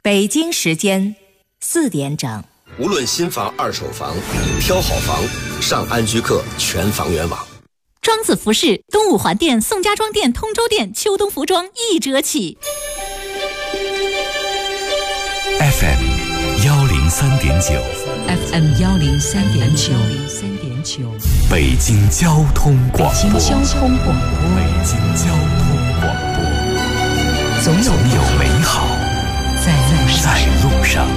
北京时间4点整。 无论新房二手房，挑好房上安居客全房源网。 庄子服饰东五环店、宋家庄店、通州店秋冬服装1折起。 FM 103.9 FM 103.9 北京交通广播。 北京交通广播。 北京交通广播。 总有美好在路上。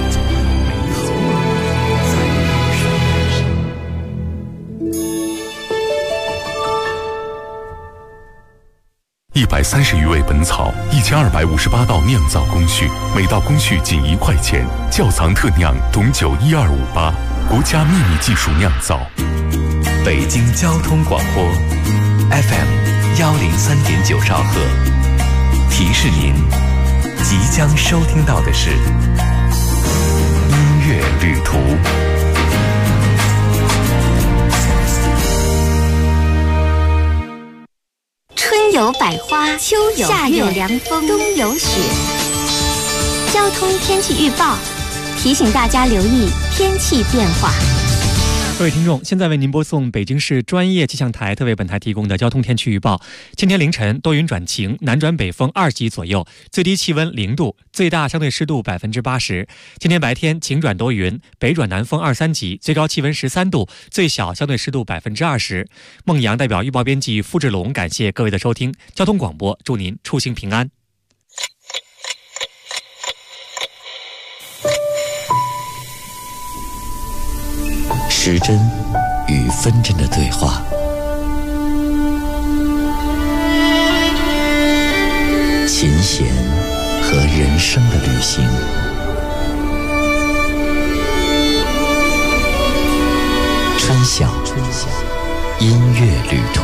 130余味本草，1258道酿造工序，每道工序仅1块钱。窖藏特酿董酒12588，国家秘密技术酿造。 北京交通广播 FM 103.9兆赫，提示您即将收听到的是音乐旅途。 春有百花，秋有夏有凉风，冬有雪。交通天气预报提醒大家留意天气变化。 各位听众，现在为您播送北京市专业气象台特为本台提供的交通天气预报。今天凌晨多云转晴，南转北风2级左右，最低气温0度，最大相对湿度80%。今天白天晴转多云，北转南风2、3级，最高气温13度，最小相对湿度20%。孟阳代表预报编辑付志龙，感谢各位的收听。交通广播，祝您出行平安。 时针与分针的对话，琴弦和人生的旅行，春晓音乐旅途。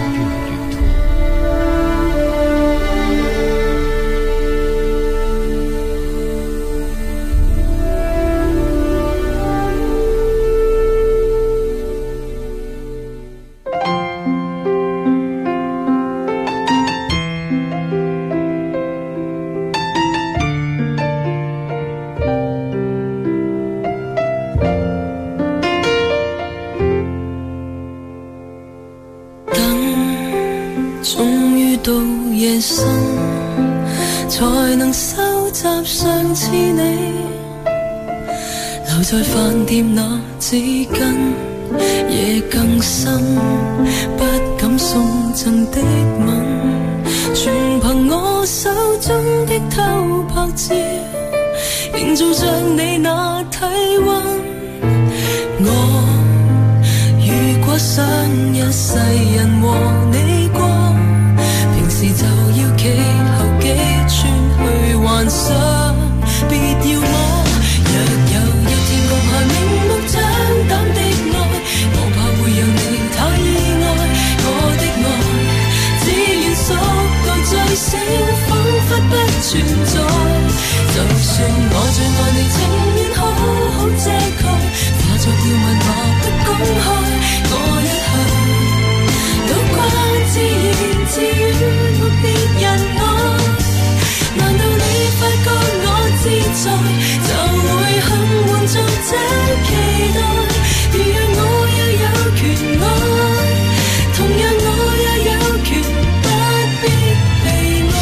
才能收集上次你留在飯店那紙巾，夜更深，不敢送贈的吻，全憑我手中的偷拍照，營造着你那體溫。我如果想一世人和你過，平時就要企後幾寸去幻想，別要我。若有一天降下明目張膽的愛，我怕會讓你太意外。我的愛只願速度最少，彷彿不存在。就算我最愛你，情願好好遮蓋，化作吊問話不公開。我一向都慣自言自語，沒別人愛。難道你發覺我自在，就會很滿足這期待？如若我也有權愛，同樣我也有權不必被愛。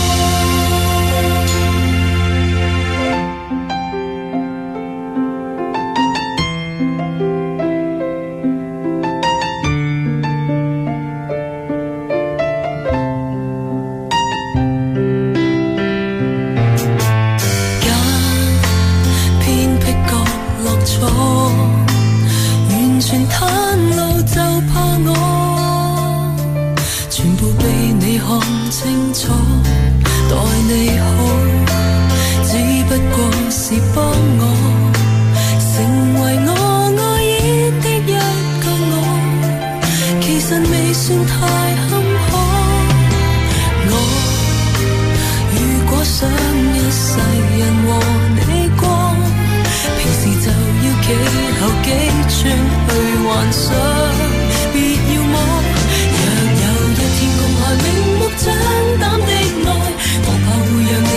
完全袒露就怕我，全部被你看清楚。待你好，只不過是幫我成為我愛意的一個我，其實未算太坎坷。我如果想一世人和你過，平時就要企後幾寸去幻想，別要摸。若有一天共開明目張膽的愛，我怕會讓你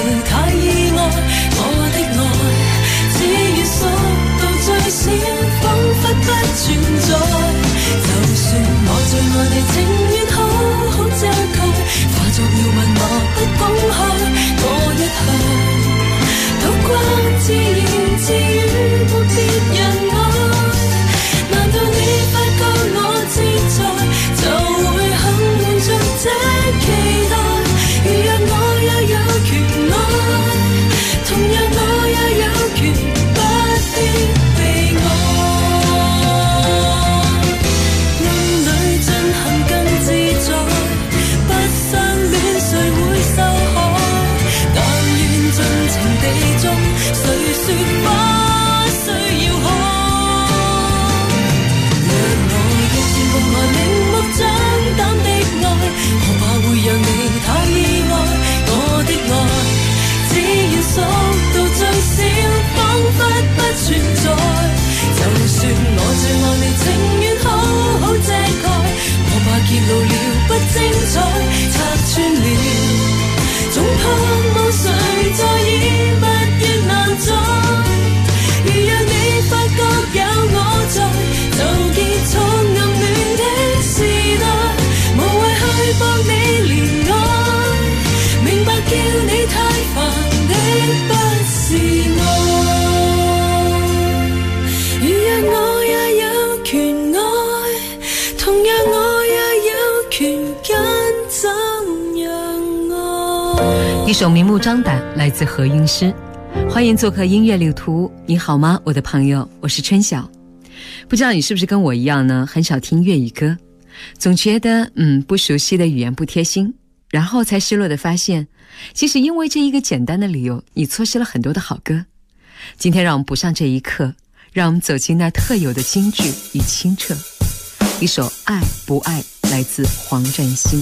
一首明目张胆，来自何韵诗。欢迎做客音乐旅途，你好吗，我的朋友？我是春晓。不知道你是不是跟我一样呢？很少听粤语歌，总觉得不熟悉的语言不贴心，然后才失落地发现，其实因为这一个简单的理由，你错失了很多的好歌。今天让我们补上这一课，让我们走进那特有的精致与清澈。一首《爱不爱》来自黄占星。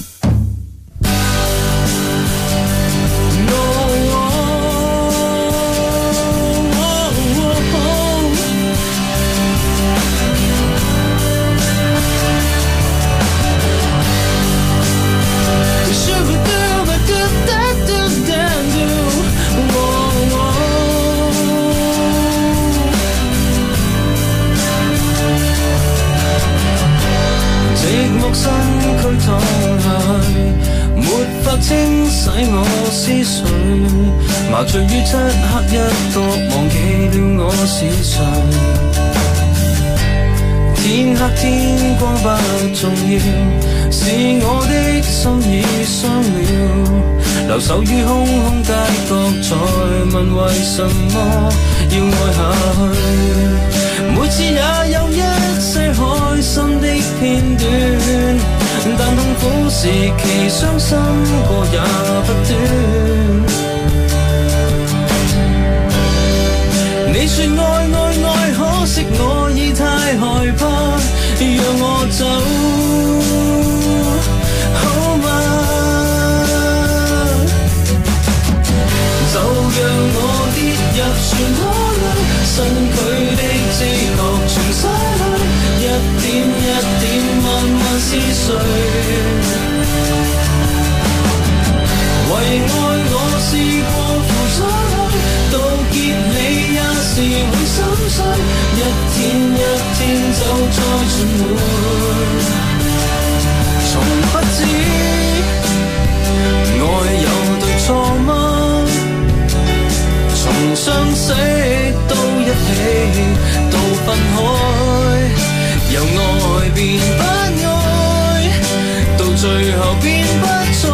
身軀躺下去，沒法清洗我思緒，麻醉於漆黑一角，忘記了我是誰。天黑天光不重要，是我的心已傷了，留守於空空街角，才問為什麼要愛下去。每次也有一些開心的片段，但痛苦時期傷心過也不斷。你說愛愛愛，可惜我已太害怕，讓我走好嗎？就讓我跌入漩渦裏，身軀的知覺全失去，一點一點慢慢撕碎。為愛我試過付出去，到結尾也是會心碎，一天一天走再循環。從不知愛有對錯嗎？從相識到一起，到分開，由愛變不愛，到最後變不再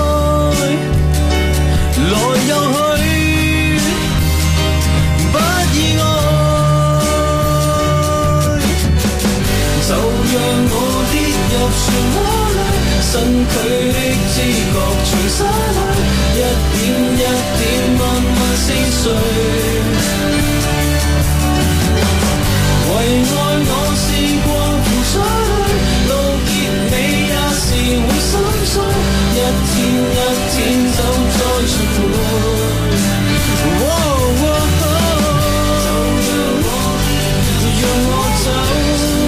來又去，不意外。就讓我跌入漩渦裏，身軀的知覺全失去，一點一點慢慢撕碎。為愛我試過付出去，到結尾也是會心碎，一天一天走再循環。就讓我走。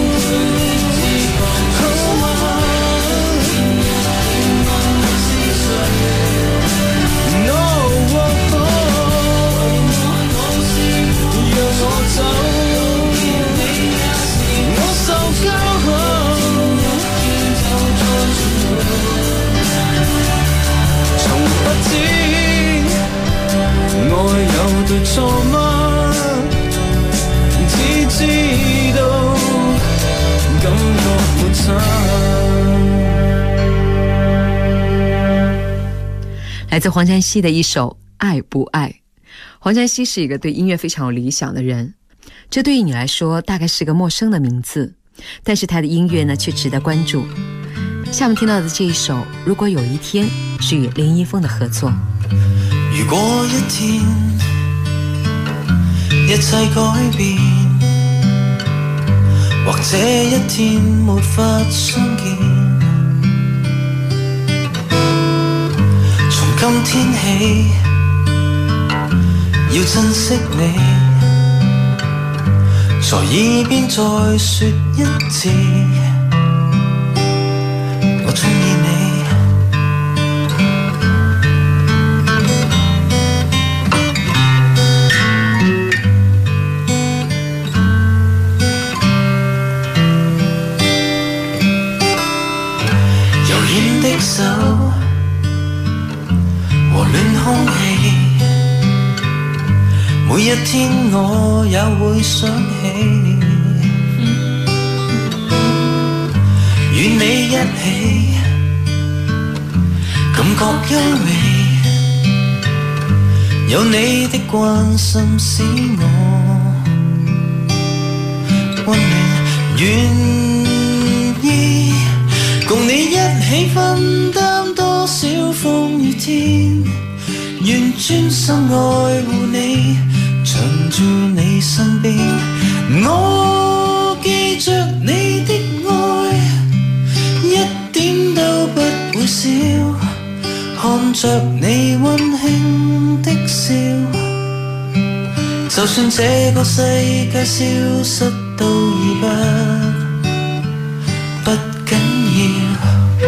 愛有對錯嗎？只知道感覺沒差。 來自黃占熹的一首《愛不愛》。黃占熹是一個對音樂非常有理想的人，這對於你來說大概是個陌生的名字，但是他的音樂呢卻值得關注。下面聽到的這一首《如果有一天》是與林一峰的合作。 如果一天一切改變，或者一天沒法相見，從今天起要珍惜你，在耳邊再說一次，我鍾意你。手和暖空氣，每一天我也會想起，與你一起感覺優美， 有你的關心使我溫暖，願意共你一起分擔多少風雨天，願專心愛護你，長住你身邊。我記着你的愛，一點都不會少，看着你溫馨的笑，就算這個世界消失都已不緊要。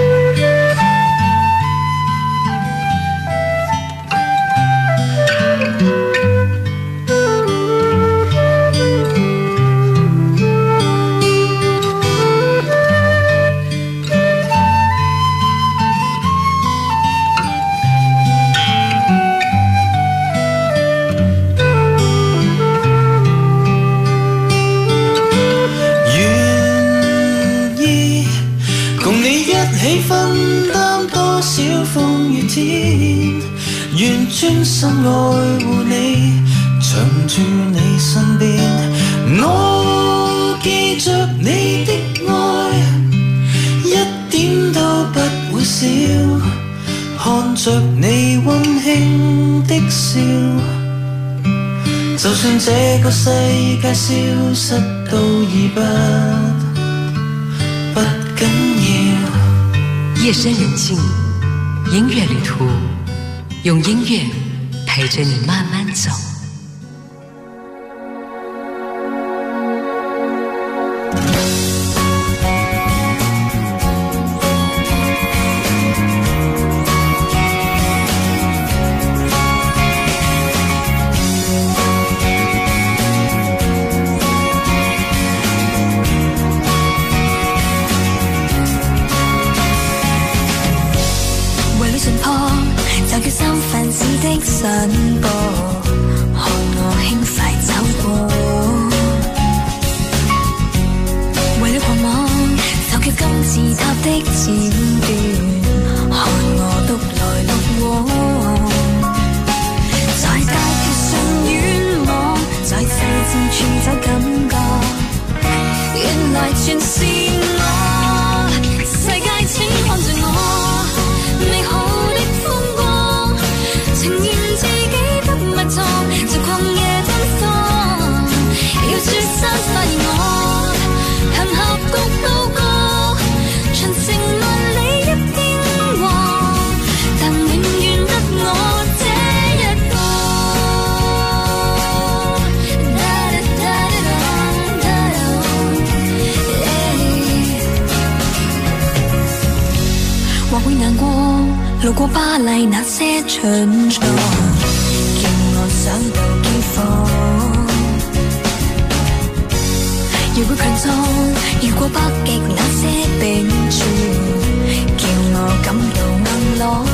願專心愛護你，長住你身邊。我記着你的愛，一點都不會少，看着你溫馨的笑，就算這個世界消失都已不緊要。 夜深人靜，音樂旅途，用音樂陪着你慢慢走。 散步，看我輕快走過，為了狂妄，就叫金字塔的剪斷，看我獨來獨往，在大橋上遠望，在細緻處找感覺，原來全是我，世界請看着我，美好的風光，情願自己不密藏，就曠野奔放，要說山發現我，行峽谷高歌，長城萬里一片黃，但永遠得我這一個。或會難過，路過巴黎那些蠢錯，叫我想到饑荒。如會強壯，越過北極那些冰川，叫我感到硬朗。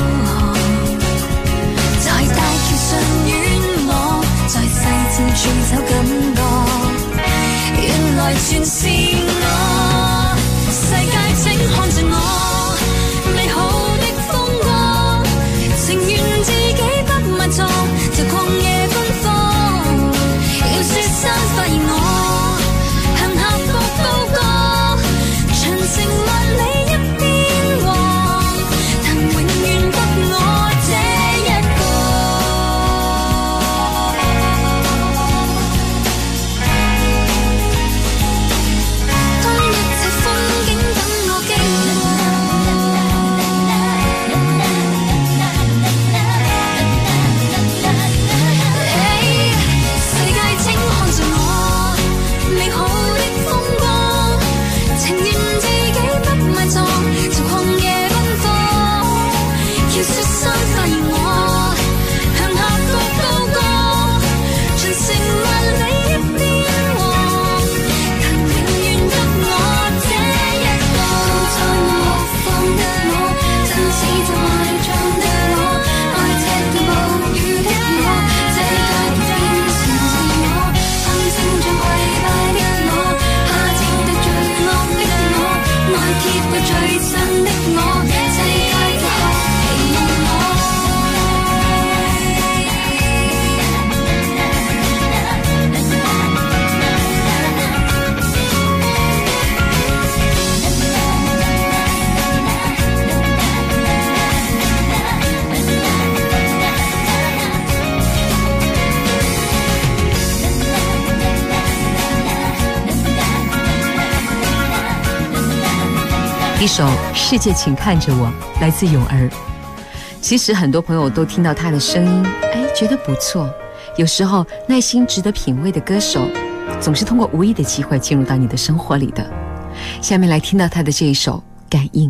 在大橋上遠望，在細緻處找感覺，原來全是我，世界請看着我，美好的風光，情願自己不密藏，就曠野奔放，要說山發現我，行峽谷高歌，長城萬里一片黃，但永遠得我這一個。 一首《世界请看着我》来自咏儿。其实很多朋友都听到他的声音，觉得不错。有时候耐心值得品味的歌手，总是通过无意的机会进入到你的生活里的。下面来听到他的这一首《感应》。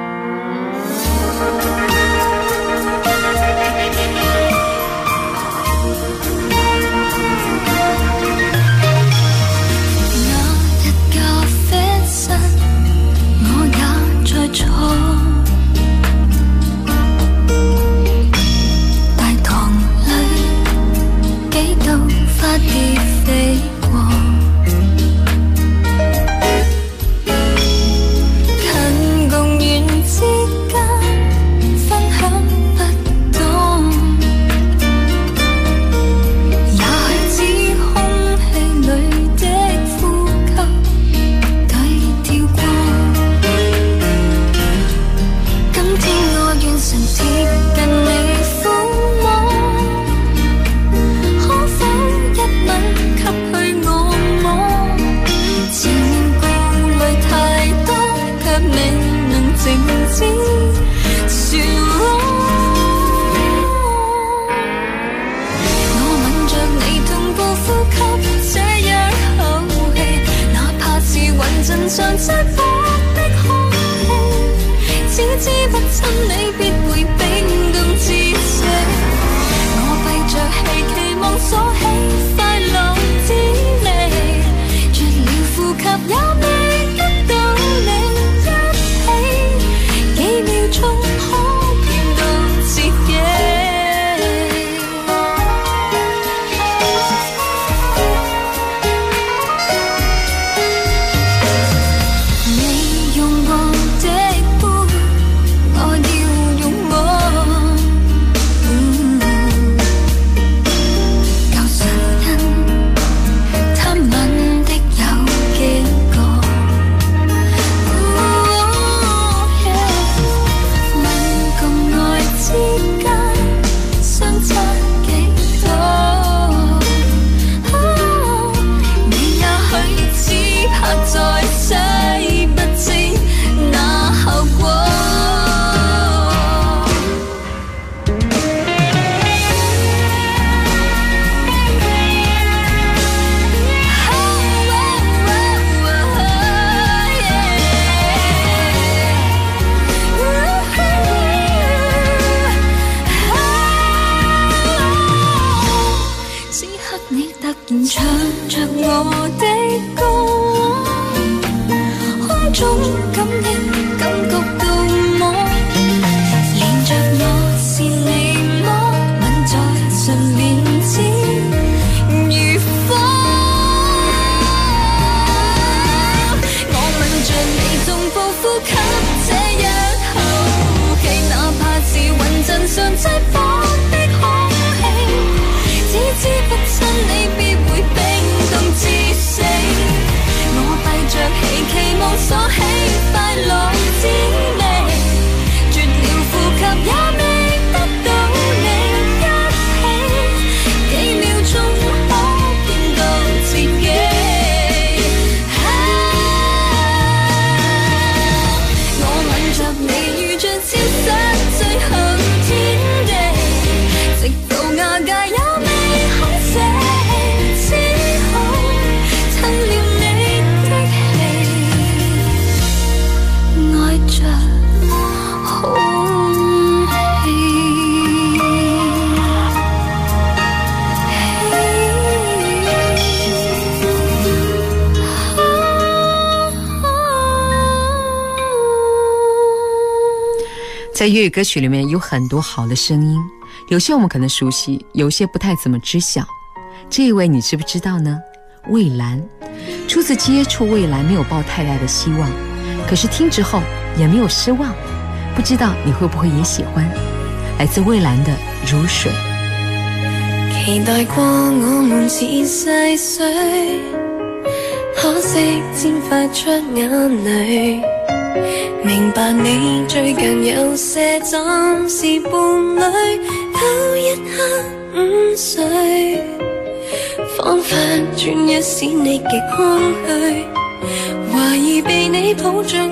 在粤语歌曲里面有很多好的声音，有些我们可能熟悉，有些不太怎么知晓。这一位你知不知道呢？蔚蓝。初次接触蔚蓝没有抱太大的希望，可是听之后也没有失望，不知道你会不会也喜欢。来自蔚蓝的如水。 期待過我們似細水，可惜先發出眼淚。明白你最近有些暫時伴侶，有一刻5歲，彷彿轉一使你極空虛，懷疑被你抱着我。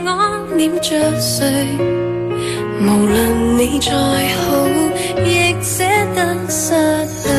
念着誰，無論你再好，亦捨得失去。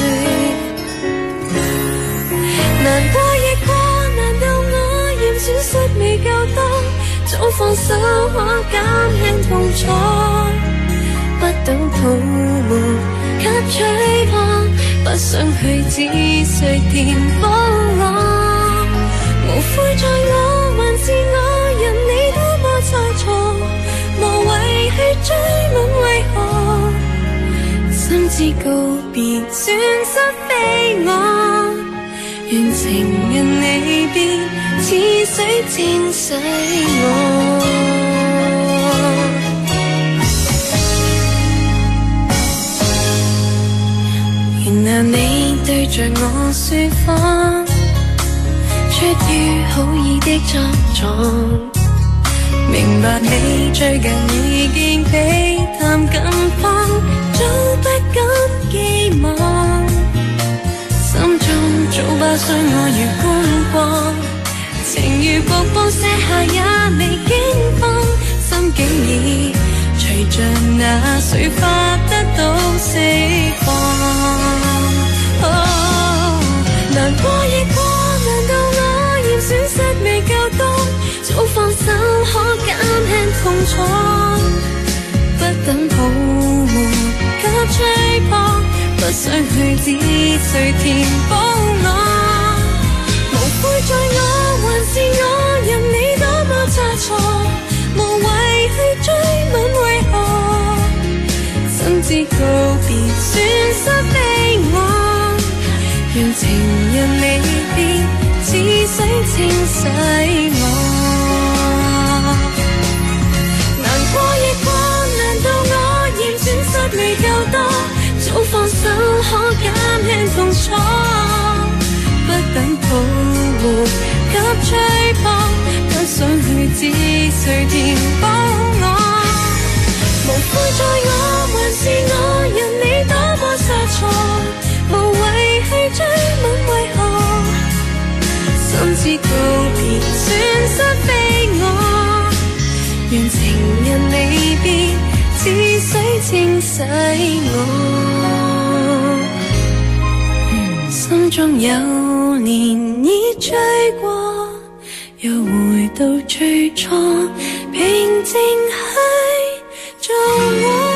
難過亦過，難道我嫌損失未夠多？早放手可減輕痛楚，不等泡沫給吹破，不想去仔細填補我。無悔在我，還是我，任你多麼猜錯，無謂去追問為何，心知告別損失非我，願情人離別似水清洗我。原諒你對着我說謊，出於好意的作狀，明白你最近已經比談更慌，早不敢寄望，心中早把傷我如觀光，情如瀑布瀉下也未驚慌，心境已隨着那水花得到釋放。難過亦過，難道我嫌損失未夠多？早放手可減輕痛楚，不等泡沫給吹破，不想去仔細填補我。無悔在我，還是我，任你多麼差錯，無謂去追問為何，心知告別損失非我，願情人離別似水清洗我。難過亦過，難道我嫌損失未夠多？早放手可減輕痛楚，不等泡沫給吹破，不想去仔細填補我。無悔在我，還是我，任你多麼差錯，無謂去追問為何，心知告別損失非我，願情人離別似水清洗我。心中有漣漪追過，又回到最初，平靜去做我。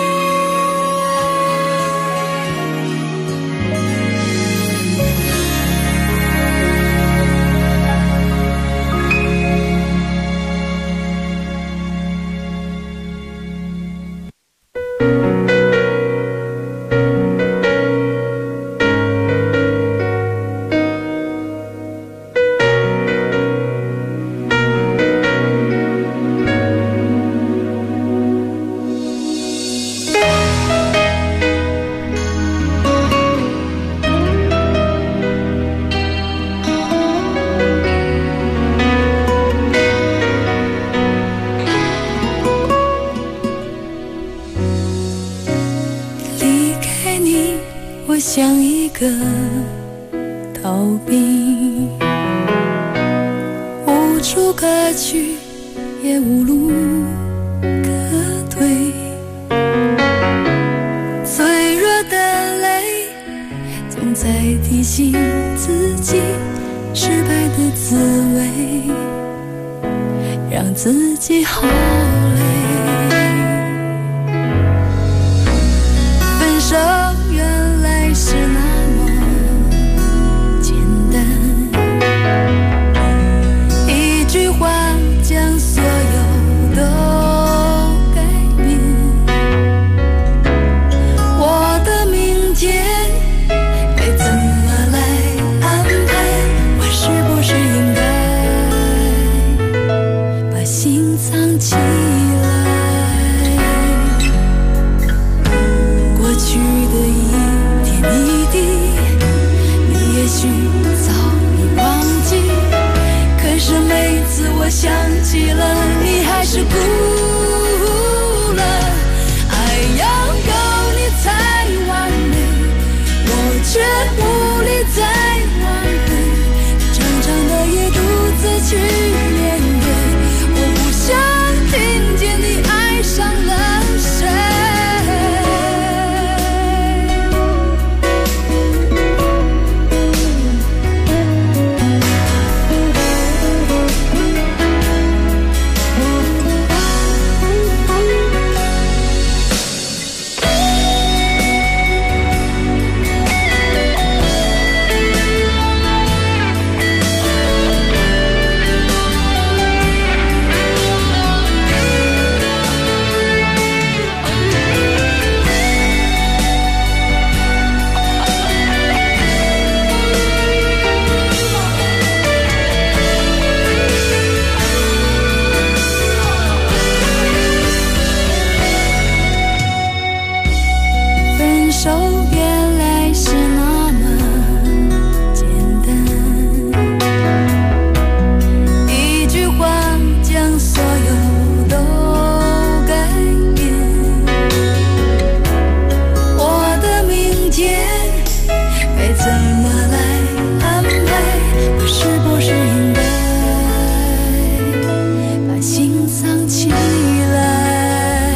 像一个逃兵，无处可去，也无路可退。脆弱的泪总在提醒自己失败的滋味，让自己好累。分手原来是那么简单，一句话将所有都改变。我的明天该怎么来安排？我是不是应该把心藏起？ 手原来是那么简单，一句话将所有都改变。我的明天该怎么来安排？不是应该把心藏起来？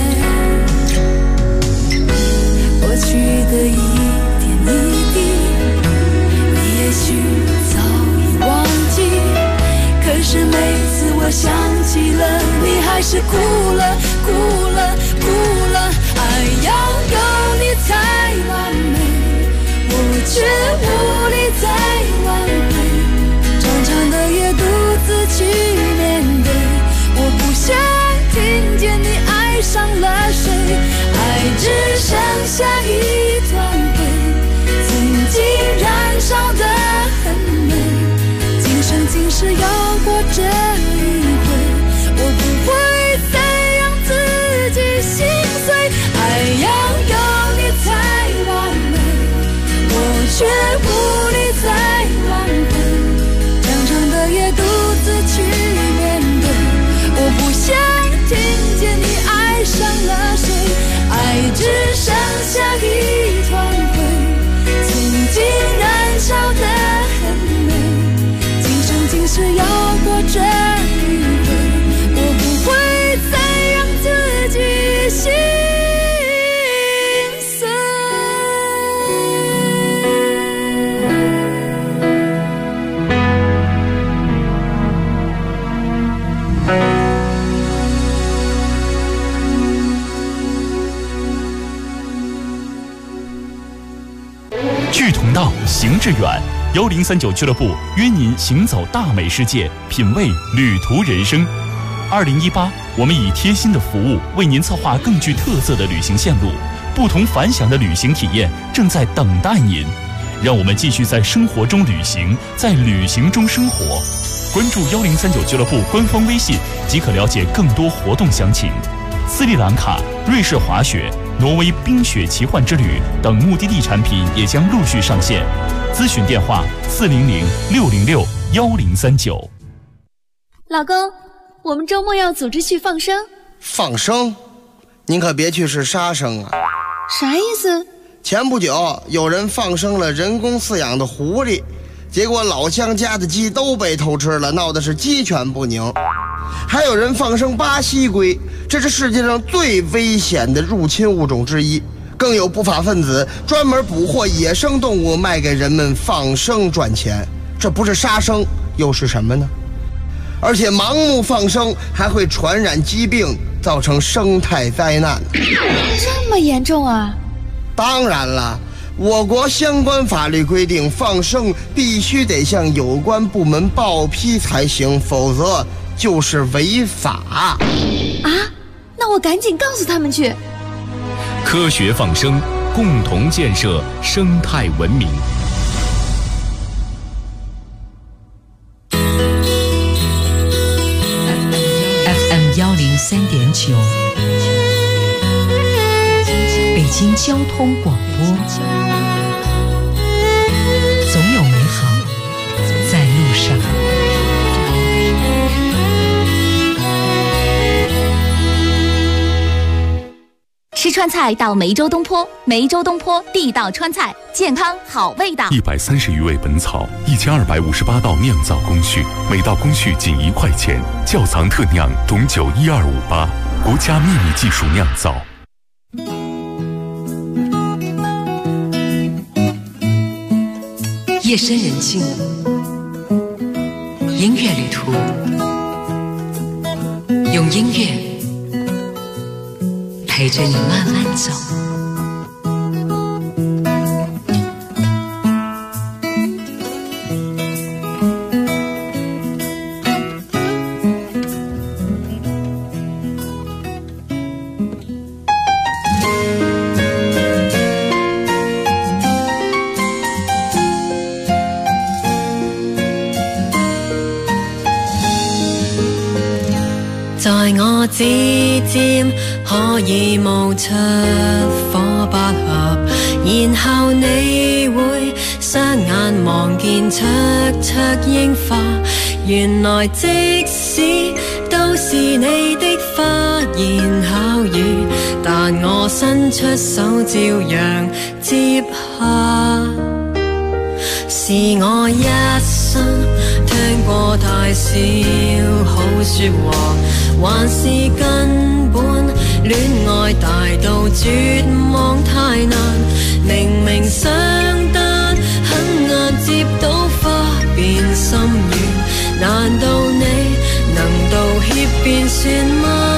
过去的一点一滴，你也许早已忘记，可是每次我想起了你，还是哭了哭了哭了。爱要有你才完美，我却无力再挽回。长长的夜独自去面对，我不想听见你爱上了谁。爱只剩下一团灰，曾经燃烧得很美，今生今世要过这一回，我不会再让自己心碎。爱要有你才完美，我却无力再挽回。长长的夜独自去面对，我不想听见你爱上了谁。爱只剩下一团灰，曾经燃烧得很美，今生今世要过这一回，我不会再让自己心碎。 志同道，行致远。1039俱乐部约您行走大美世界，品味旅途人生。2018，我们以贴心的服务为您策划更具特色的旅行线路，不同凡响的旅行体验正在等待您。让我们继续在生活中旅行，在旅行中生活。关注1039俱乐部官方微信即可了解更多活动详情。斯里兰卡、瑞士滑雪、挪威冰雪奇幻之旅等目的地产品也将陆续上线。咨询电话400-606-1039。 老公，我们周末要组织去放生。 放生？您可别去是杀生啊！ 啥意思？ 前不久有人放生了人工饲养的狐狸，结果老乡家的鸡都被偷吃了，闹的是鸡犬不宁。还有人放生巴西龟，这是世界上最危险的入侵物种之一。更有不法分子专门捕获野生动物卖给人们放生赚钱，这不是杀生又是什么呢？而且盲目放生还会传染疾病，造成生态灾难。 这么严重啊？ 当然了，我国相关法律规定，放生必须得向有关部门报批才行，否则就是违法。 啊？那我赶紧告诉他们去。 科学放生，共同建设生态文明。 FM 103.9，北京交通广播，总有美好在路上。 吃川菜到梅州东坡，梅州东坡地道川菜，健康好味道。 130余味本草，1258道酿造工序，每道工序仅1块钱，窖藏特酿董酒12588，国家秘密技术酿造。 夜深人静，音乐旅途，用音乐陪着你慢慢走。 在我指尖可以冒出火不合， 然後你會雙眼望見灼灼櫻花，原來即使都是你的花言巧語，但我伸出手照樣接下。是我一生聽過太少好說話，還是根本戀愛大到絕望太難，明明想得很難接到花變心軟，難道你能道歉便算嗎？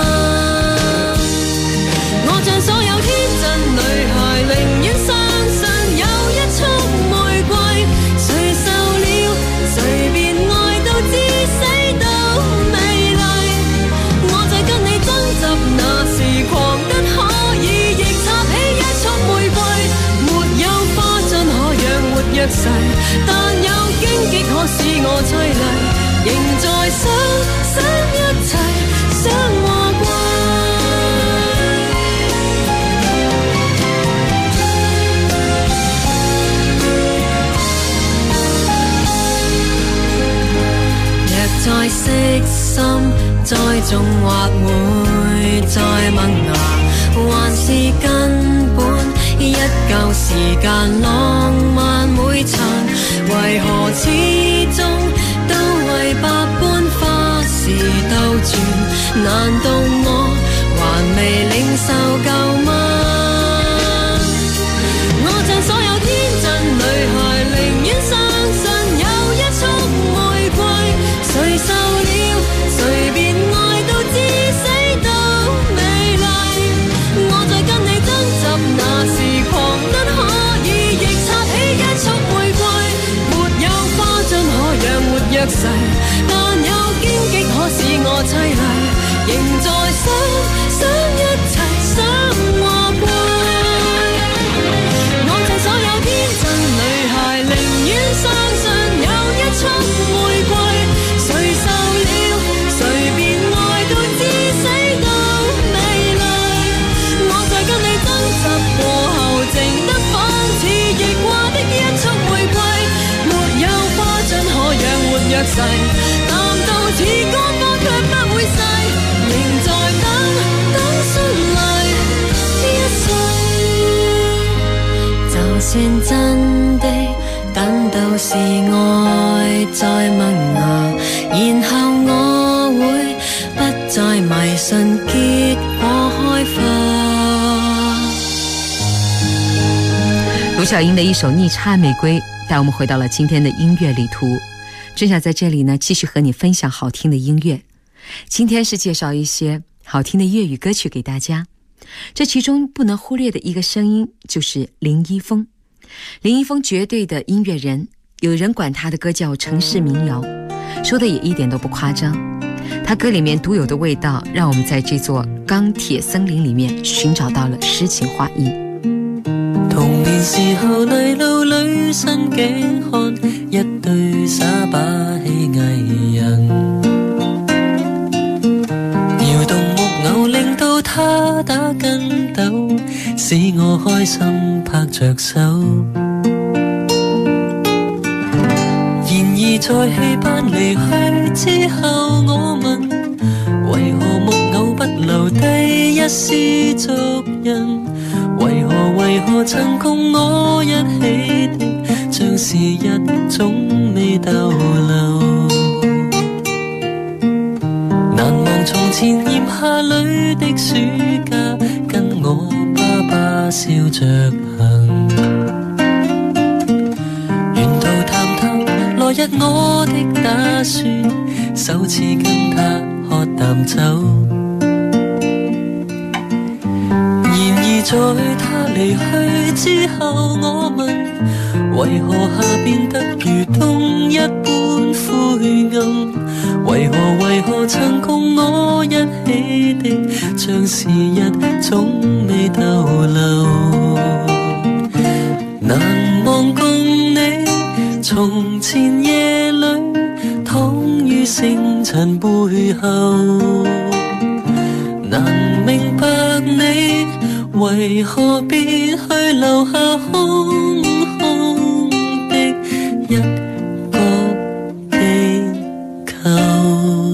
我像所有天真女孩，寧願相信有一束玫瑰，誰受了隨便愛到至死都美麗。我在跟你爭執那時狂得可以亦插起一束玫瑰，沒有花盡可養活約誓，但有荊棘可使我淒厲，仍在想一齊想和歸。若再悉心栽種，或會再萌芽，還是根本一舊時間浪漫會殘，為何始終都為百般花事兜轉？難道我還未領受夠嗎？我像所有天真女孩，寧願相信有一束玫瑰，誰受了隨便愛到至死都美麗。我在跟你爭執那時狂得可以亦插起一束玫瑰，沒有花盡可養活約誓，但有荊棘可使我淒厲，仍在想一齊想和歸。我像所有天真女孩，寧願相信有一束玫瑰，誰受了隨便愛到至死都美麗。我在跟你爭執過後，靜得仿似逆話的一束玫瑰，沒有花盡可養活約誓，淡到似乾花卻不會逝，仍在等信賴一世。就算真的等到是愛在萌芽，然後我會不再迷信結果開花。 卢巧音的一首《逆插玫瑰》带我们回到了今天的音乐旅途。真想在这里呢继续和你分享好听的音乐。今天是介绍一些好听的粤语歌曲给大家，这其中不能忽略的一个声音就是林一峰。林一峰绝对的音乐人，有人管他的歌叫城市民谣，说的也一点都不夸张。他歌里面独有的味道，让我们在这座钢铁森林里面寻找到了诗情画意。 童年時候泥路裏伸頸看一對耍把戲藝人，搖動木偶令到他打筋斗，使我開心拍着手。然而在戲班離去之後，我問為何木偶不留低一絲足印，為何曾共我一起的像是日總未逗留。難忘從前炎夏裏的暑假，跟我爸爸笑着行，沿途談談來日我的打算，首次跟他喝淡酒。然而在他離去之後，我問為何夏變得如冬一般灰暗，為何曾共我一起的像是日總未逗留。難忘共你從前夜裏躺於星塵背後，難明白你為何變去留下空空的一個地球。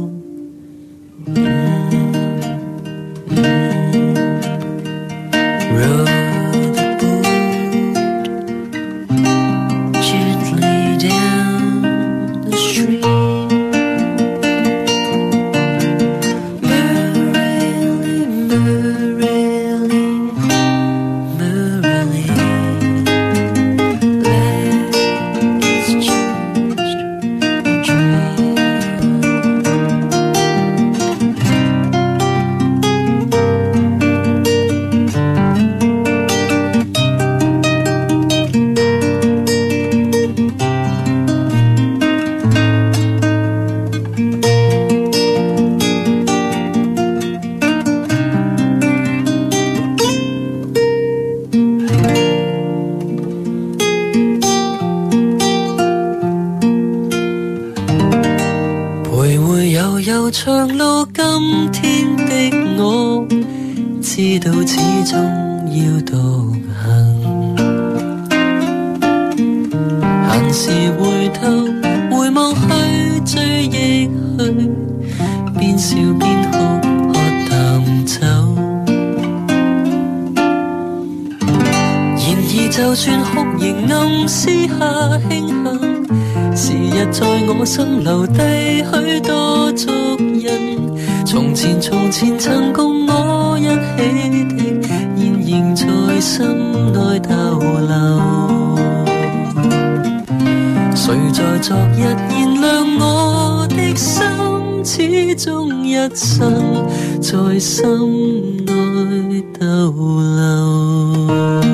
長路，今天的我知道始終要獨行。閒時回頭回望去，追憶去，邊笑邊哭，喝淡酒。然而就算酷刑暗私下慶幸，時日在我心留低許多足印，從前曾共我一起的，現仍在心內逗留。誰在昨日燃亮我的心，始終一生在心內逗留。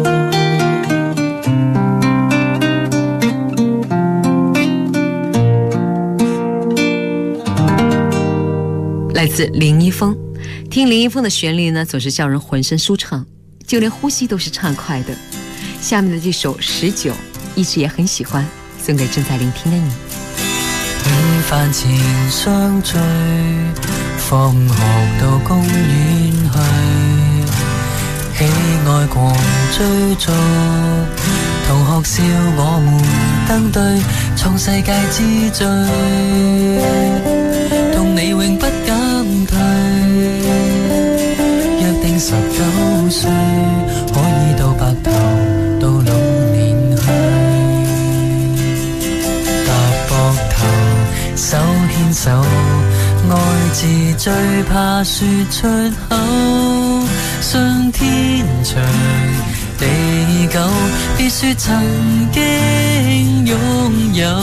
来自林一峰，听林一峰的旋律呢，总是叫人浑身舒畅，就连呼吸都是畅快的。下面的这首19一直也很喜欢，送给正在聆听的你。 午飯前相聚，放學到公園去，喜愛狂追逐，同學笑我們登對，創世界之最，同你永不減退，約定19歲可以到白頭到老年去，搭膊頭手牽手，愛字最怕說出口，信天長地久，別說曾經擁有，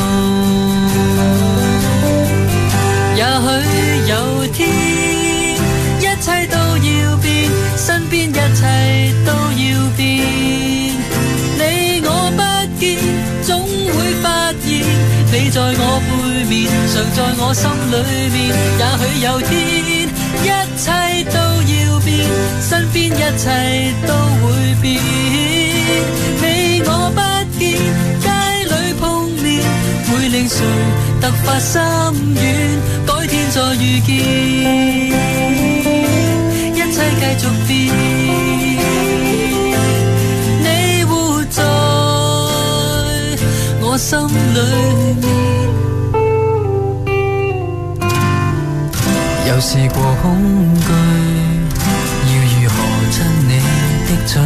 也許有天一切都要變，身邊一切都要變，你我不見，總會發現你在我背面，常在我心裏面，也許有天一切都要變，身邊一切都會變，你我不見，街裏碰面，會令誰突發心軟，改天再遇見，一切繼續變，你活在我心裏面。有試過恐懼，要如何親你的嘴，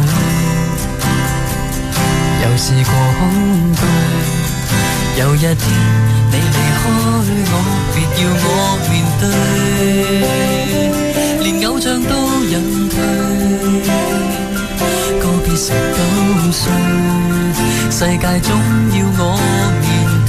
有試過恐懼，有一天你離開我，別要我面對，連偶像都隱退，告別19歲，世界總要我面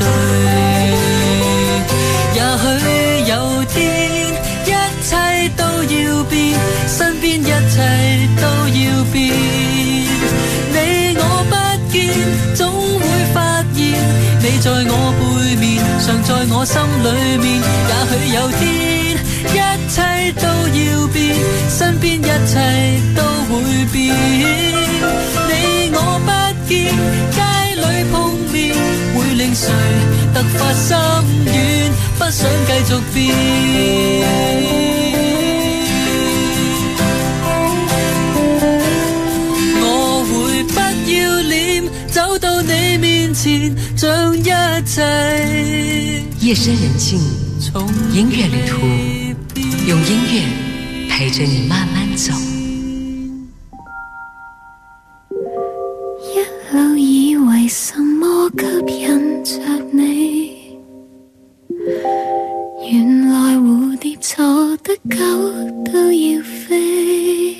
對，也許有天一切都要變，身邊一切都要變，你我不見，總會發現你在我背面，常在我心裏面，也許有天一切都要變，身邊一切都會變，你我不見，街裏碰面，會令誰突發心軟，不想繼續變。我會走到你面前，像一切。 夜深人静，音乐旅途，用音乐陪着你慢慢走。 一路以為什麼吸引着你，原來蝴蝶坐得久都要飛。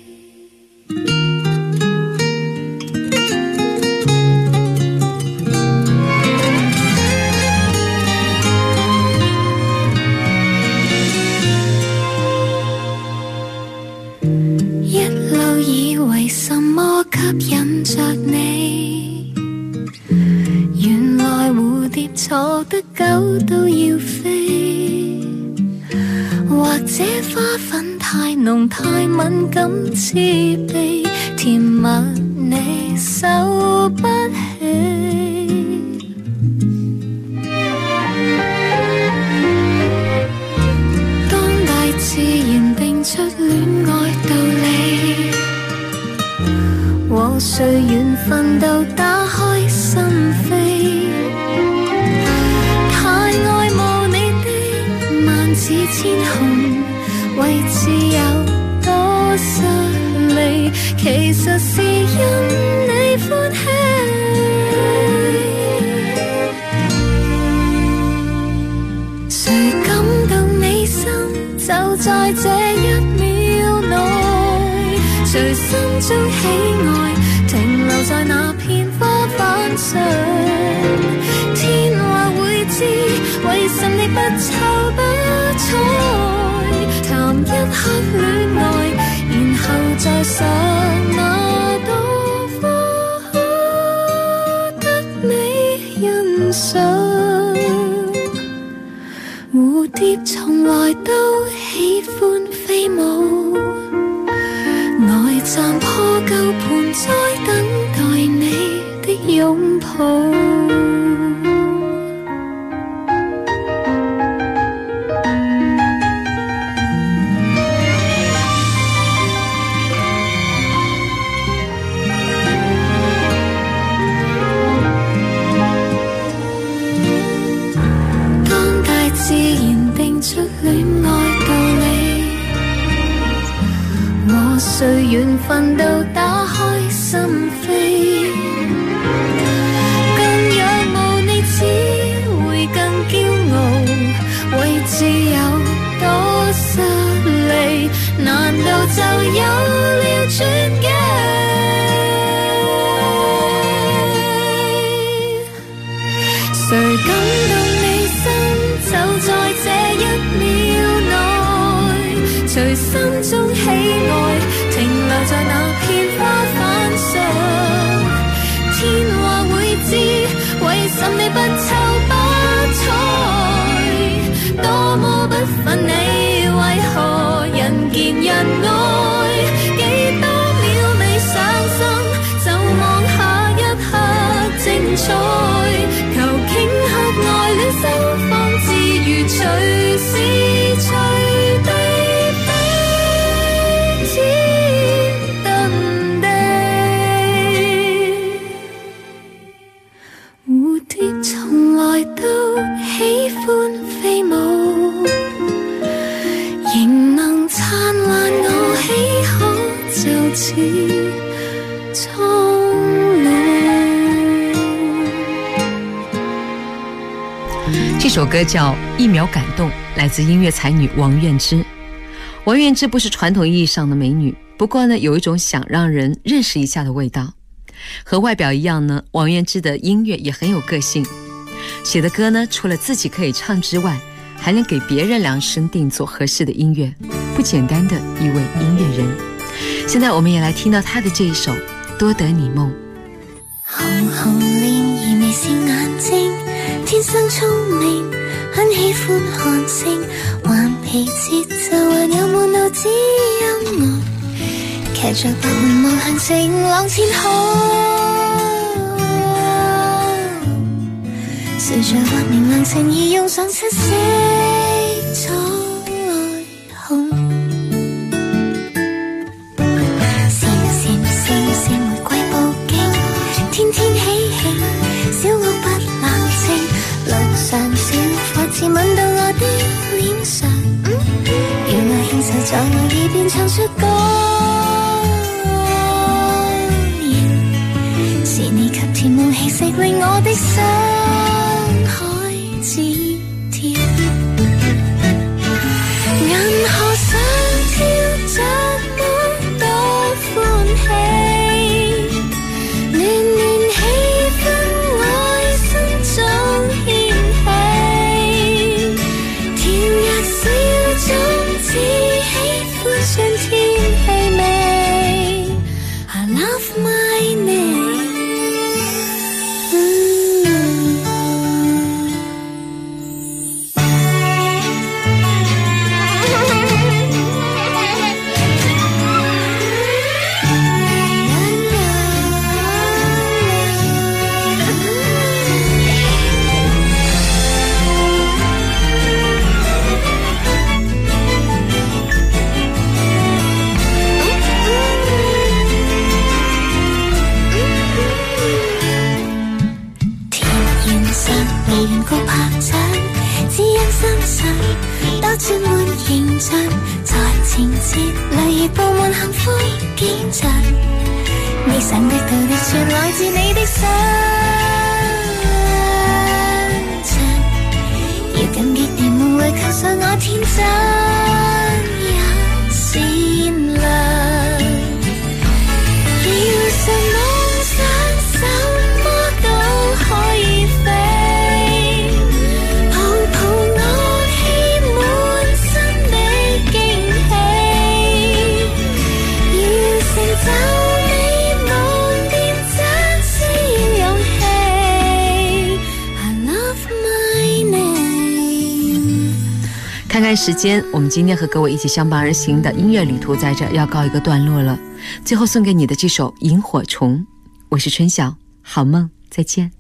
一路以為什麼吸引着你，原來蝴蝶坐得久都要飛，或者花粉太濃太敏感刺鼻，甜蜜你受不起。當大自然定出戀愛道理，和誰緣分都打開心扉，太愛慕你的萬紫千紅，為自由多失利，其實是因你歡喜。誰感動你心，就在這一秒內，誰心中喜愛停留在那片花瓣上，天或會知為什你不瞅不睬，談一刻戀愛，然後再想那朵花得你欣賞。蝴蝶從來都喜歡飛舞，呆站破舊盆栽等待你的擁抱。當大自然定出戀愛道理，和誰緣分都打開心扉，更仰慕你只會更驕傲，為自由多失利，難道就有了轉機？誰感動你心，就在這一秒內，隨心中喜愛停留在那片花瓣上，天或會知為什你不瞅不睬，多麼不忿你為何人見人愛，幾多秒未上心就望下一刻精彩，求頃刻愛戀心方自如隨時隨地飛天遁地。蝴蝶從來都喜歡飛舞，仍能燦爛我喜可就似蒼涼。 这首歌叫《一秒感动》，来自音乐才女王菀之。王菀之不是传统意义上的美女，不过呢，有一种想让人认识一下的味道。和外表一样呢，王菀之的音乐也很有个性。写的歌呢，除了自己可以唱之外，还能给别人量身定做合适的音乐，不简单的一位音乐人。现在我们也来聽到他的這一首《多得你夢》。 紅紅臉而微笑眼睛，天生聰明，很喜歡看星，頑皮節奏還有滿腦子音樂，騎着白雲望向晴朗天空，隨着畫面亮情而用上七色彩虹，閃閃閃閃玫瑰布景，天天喜出歌言，是你給甜夢氣息，令我的心海似甜。銀河上跳着麼多歡喜，暖暖氣氛愛心中掀起，甜若小種子喜歡春天氣味。I love my name。高拍掌，只因相信都轉換形象，在情節裏佈滿幸福景象。你想得到的全來自你的想象，要感激甜夢會扣上我天真也善良。要什麼想什麼都可以飛。 看看时间，我们今天和各位一起相伴而行的音乐旅途在这要告一个段落了。最后送给你的这首《萤火虫》，我是春晓，好梦，再见。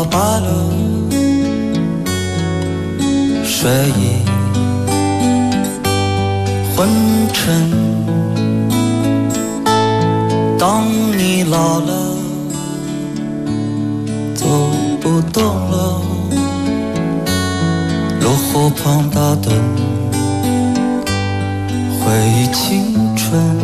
白了睡意昏沉，当你老了走不动了，落后旁打盹，回忆青春。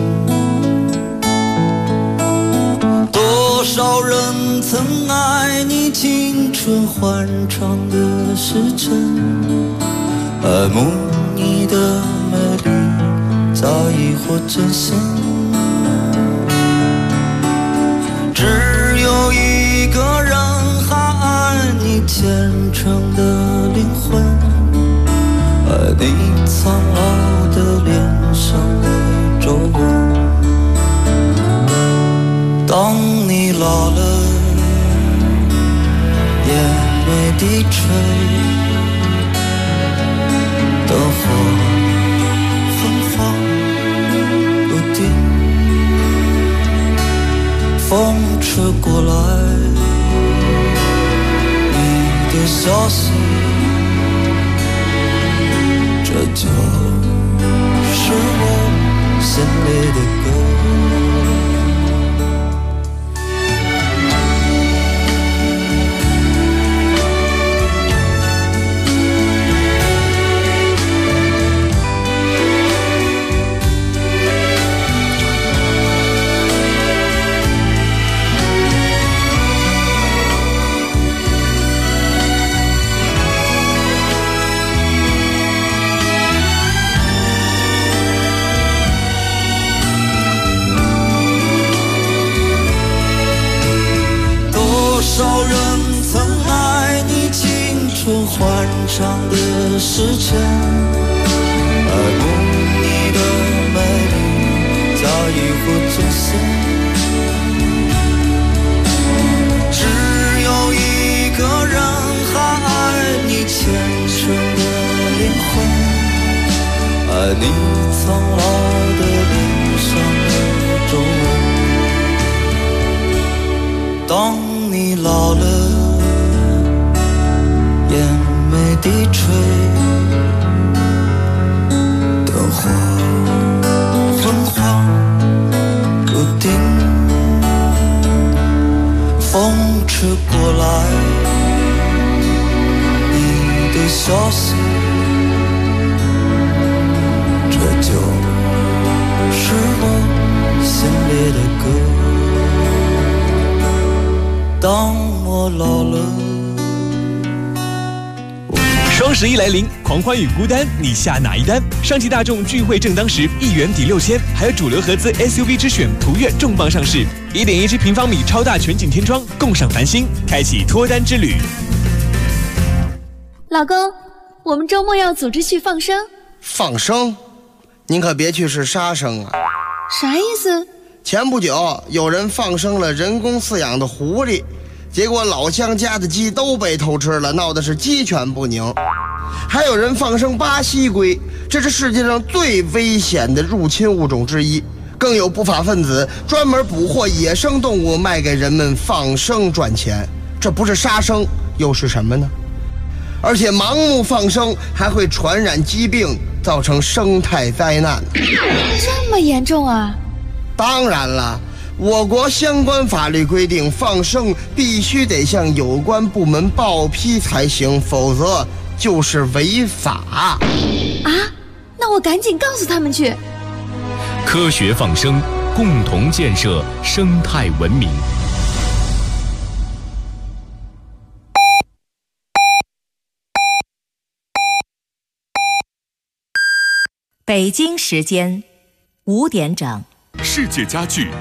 多少人曾爱你青春欢畅的时辰，爱慕你的美丽早已或真心，只有一个人还爱你虔诚的灵魂，爱你苍老的脸上的皱纹。当你老了，眼眉低垂，灯火昏黄不定，风吹过来你的消息，这就是我心里的歌。欢畅的时辰，爱慕你的美丽早已不真实，只有一个人还爱你虔诚的灵魂，爱你苍老的脸上的皱纹。当你老了，眼眉低垂，灯火昏黄不定，风吹过来你的消息，这就是我心里的歌。当我老了， 双11来临，狂欢与孤单，你下哪一单？上汽大众聚会正当时，1元抵6000，还有主流合资 SUV 之选途岳重磅上市，1.17平方米超大全景天窗，共赏繁星，开启脱单之旅。 老公，我们周末要组织去放生。 放生？您可别去是杀生啊！ 啥意思？ 前不久有人放生了人工饲养的狐狸，结果老乡家的鸡都被偷吃了，闹的是鸡犬不宁。还有人放生巴西龟，这是世界上最危险的入侵物种之一。更有不法分子专门捕获野生动物卖给人们放生赚钱，这不是杀生又是什么呢？而且盲目放生还会传染疾病，造成生态灾难。 这么严重啊？ 当然了，我国相关法律规定，放生必须得向有关部门报批才行，否则就是违法。 啊？那我赶紧告诉他们去。 科学放生，共同建设生态文明。 北京时间5点整。 世界家具